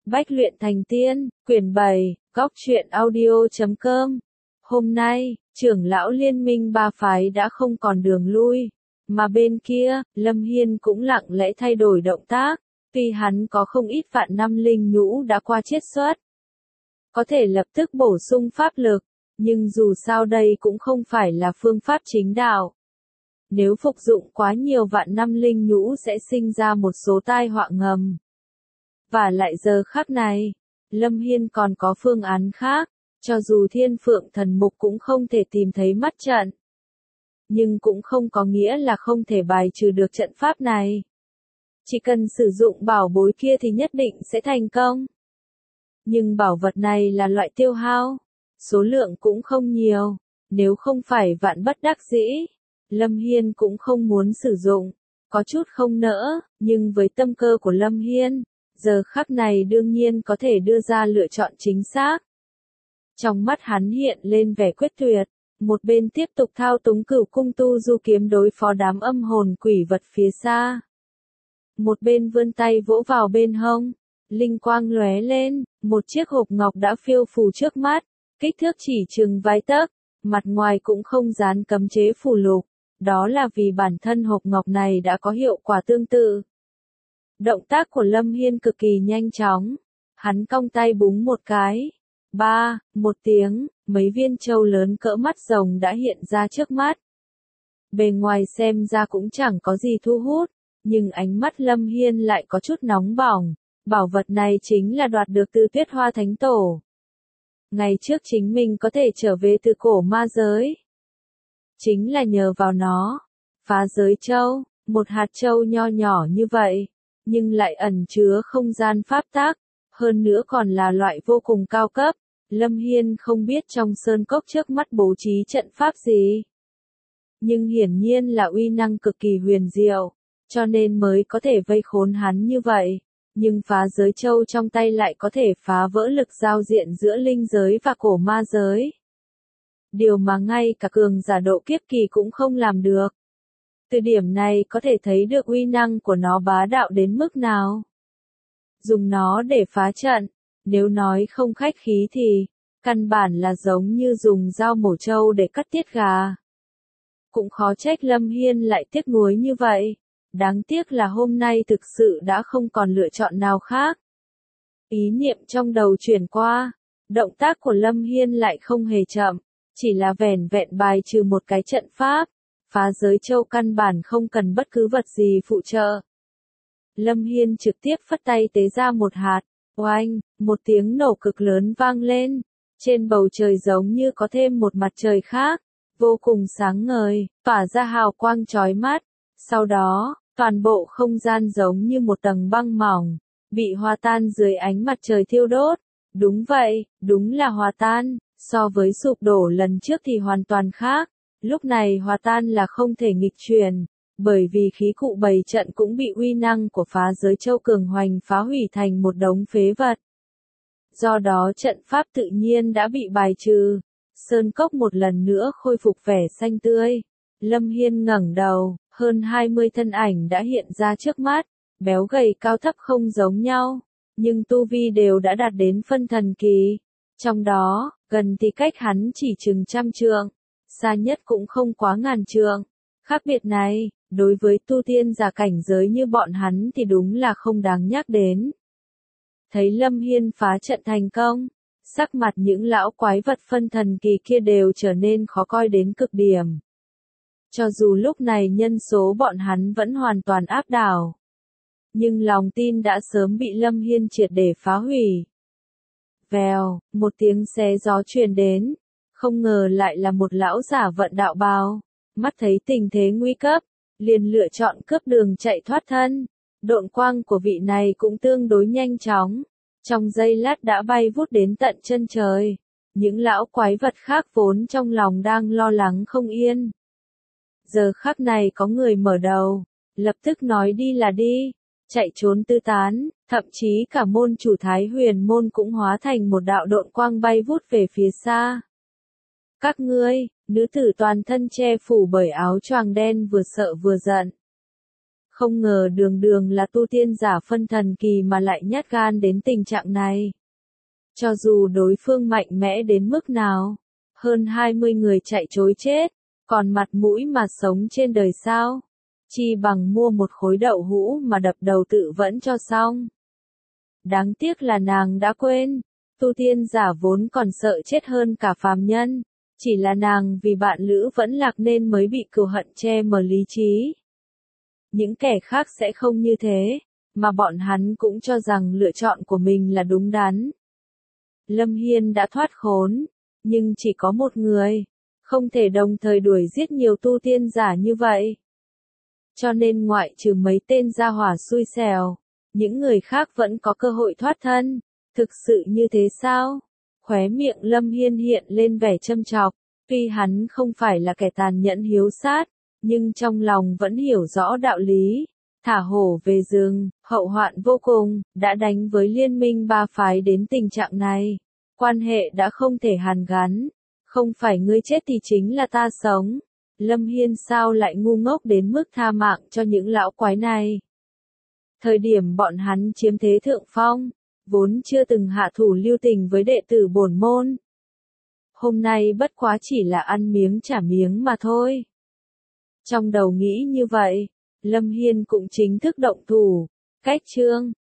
Bách luyện thành tiên, quyển 7, góc truyện audio.com. Hôm nay, trưởng lão liên minh ba phái đã không còn đường lui, mà bên kia, Lâm Hiên cũng lặng lẽ thay đổi động tác, tuy hắn có không ít vạn năm linh nhũ đã qua chiết xuất, có thể lập tức bổ sung pháp lực, nhưng dù sao đây cũng không phải là phương pháp chính đạo. Nếu phục dụng quá nhiều vạn năm linh nhũ sẽ sinh ra một số tai họa ngầm. Và lại giờ khắc này, Lâm Hiên còn có phương án khác, cho dù Thiên Phượng Thần Mục cũng không thể tìm thấy mắt trận. Nhưng cũng không có nghĩa là không thể bài trừ được trận pháp này. Chỉ cần sử dụng bảo bối kia thì nhất định sẽ thành công. Nhưng bảo vật này là loại tiêu hao, số lượng cũng không nhiều, nếu không phải vạn bất đắc dĩ, Lâm Hiên cũng không muốn sử dụng, có chút không nỡ, nhưng với tâm cơ của Lâm Hiên, giờ khắc này đương nhiên có thể đưa ra lựa chọn chính xác. Trong mắt hắn hiện lên vẻ quyết tuyệt, một bên tiếp tục thao túng Cửu Cung Tu Du kiếm đối phó đám âm hồn quỷ vật phía xa. Một bên vươn tay vỗ vào bên hông, linh quang lóe lên, một chiếc hộp ngọc đã phiêu phù trước mắt, kích thước chỉ chừng vài tấc, mặt ngoài cũng không dán cấm chế phù lục, đó là vì bản thân hộp ngọc này đã có hiệu quả tương tự. Động tác của Lâm Hiên cực kỳ nhanh chóng, hắn cong tay búng một cái, một tiếng, mấy viên châu lớn cỡ mắt rồng đã hiện ra trước mắt. Bề ngoài xem ra cũng chẳng có gì thu hút, nhưng ánh mắt Lâm Hiên lại có chút nóng bỏng, bảo vật này chính là đoạt được từ Tuyết Hoa Thánh Tổ. Ngày trước chính mình có thể trở về từ cổ ma giới. Chính là nhờ vào nó, phá giới châu, một hạt châu nho nhỏ như vậy, nhưng lại ẩn chứa không gian pháp tắc, hơn nữa còn là loại vô cùng cao cấp. Lâm Hiên không biết trong sơn cốc trước mắt bố trí trận pháp gì, nhưng hiển nhiên là uy năng cực kỳ huyền diệu, cho nên mới có thể vây khốn hắn như vậy. Nhưng phá giới châu trong tay lại có thể phá vỡ lực giao diện giữa linh giới và cổ ma giới. Điều mà ngay cả cường giả độ kiếp kỳ cũng không làm được. Từ điểm này có thể thấy được uy năng của nó bá đạo đến mức nào. Dùng nó để phá trận, nếu nói không khách khí thì, căn bản là giống như dùng dao mổ trâu để cắt tiết gà. Cũng khó trách Lâm Hiên lại tiếc nuối như vậy. Đáng tiếc là hôm nay thực sự đã không còn lựa chọn nào khác. Ý niệm trong đầu chuyển qua, động tác của Lâm Hiên lại không hề chậm, chỉ là vẻn vẹn bài trừ một cái trận pháp, phá giới châu căn bản không cần bất cứ vật gì phụ trợ. Lâm Hiên trực tiếp phất tay tế ra một hạt, oanh, một tiếng nổ cực lớn vang lên, trên bầu trời giống như có thêm một mặt trời khác, vô cùng sáng ngời, tỏa ra hào quang chói mắt. Sau đó, toàn bộ không gian giống như một tầng băng mỏng, bị hòa tan dưới ánh mặt trời thiêu đốt. Đúng vậy, đúng là hòa tan, so với sụp đổ lần trước thì hoàn toàn khác. Lúc này hòa tan là không thể nghịch chuyển, bởi vì khí cụ bày trận cũng bị uy năng của phá giới châu cường hoành phá hủy thành một đống phế vật. Do đó trận pháp tự nhiên đã bị bài trừ, sơn cốc một lần nữa khôi phục vẻ xanh tươi. Lâm Hiên ngẩng đầu, hơn 20 thân ảnh đã hiện ra trước mắt, béo gầy cao thấp không giống nhau, nhưng tu vi đều đã đạt đến phân thần kỳ. Trong đó, gần thì cách hắn chỉ chừng 100 trượng, xa nhất cũng không quá 1000 trượng. Khác biệt này, đối với tu tiên giả cảnh giới như bọn hắn thì đúng là không đáng nhắc đến. Thấy Lâm Hiên phá trận thành công, sắc mặt những lão quái vật phân thần kỳ kia đều trở nên khó coi đến cực điểm. Cho dù lúc này nhân số bọn hắn vẫn hoàn toàn áp đảo, nhưng lòng tin đã sớm bị Lâm Hiên triệt để phá hủy. Vèo, một tiếng xé gió truyền đến, không ngờ lại là một lão giả vận đạo bào, mắt thấy tình thế nguy cấp, liền lựa chọn cướp đường chạy thoát thân. Độn quang của vị này cũng tương đối nhanh chóng, trong giây lát đã bay vút đến tận chân trời. Những lão quái vật khác vốn trong lòng đang lo lắng không yên. Giờ khắc này có người mở đầu, lập tức nói đi là đi, chạy trốn tứ tán, thậm chí cả môn chủ Thái Huyền môn cũng hóa thành một đạo độn quang bay vút về phía xa. Các ngươi, nữ tử toàn thân che phủ bởi áo choàng đen vừa sợ vừa giận. Không ngờ đường đường là tu tiên giả phân thần kỳ mà lại nhát gan đến tình trạng này. Cho dù đối phương mạnh mẽ đến mức nào, hơn 20 người chạy trối chết, còn mặt mũi mà sống trên đời sao? Chi bằng mua một khối đậu hũ mà đập đầu tự vẫn cho xong. Đáng tiếc là nàng đã quên, tu tiên giả vốn còn sợ chết hơn cả phàm nhân, chỉ là nàng vì bạn lữ vẫn lạc nên mới bị cừu hận che mờ lý trí. Những kẻ khác sẽ không như thế, mà bọn hắn cũng cho rằng lựa chọn của mình là đúng đắn. Lâm Hiên đã thoát khốn, nhưng chỉ có một người, không thể đồng thời đuổi giết nhiều tu tiên giả như vậy. Cho nên ngoại trừ mấy tên gia hỏa xui xẻo, những người khác vẫn có cơ hội thoát thân. Thực sự như thế sao? Khóe miệng Lâm Hiên hiện lên vẻ châm chọc, tuy hắn không phải là kẻ tàn nhẫn hiếu sát, nhưng trong lòng vẫn hiểu rõ đạo lý. Thả hổ về rừng, hậu hoạn vô cùng, đã đánh với liên minh ba phái đến tình trạng này. Quan hệ đã không thể hàn gắn, không phải ngươi chết thì chính là ta sống. Lâm Hiên sao lại ngu ngốc đến mức tha mạng cho những lão quái này. Thời điểm bọn hắn chiếm thế thượng phong, vốn chưa từng hạ thủ lưu tình với đệ tử bổn môn. Hôm nay bất quá chỉ là ăn miếng trả miếng mà thôi. Trong đầu nghĩ như vậy, Lâm Hiên cũng chính thức động thủ. Cách chương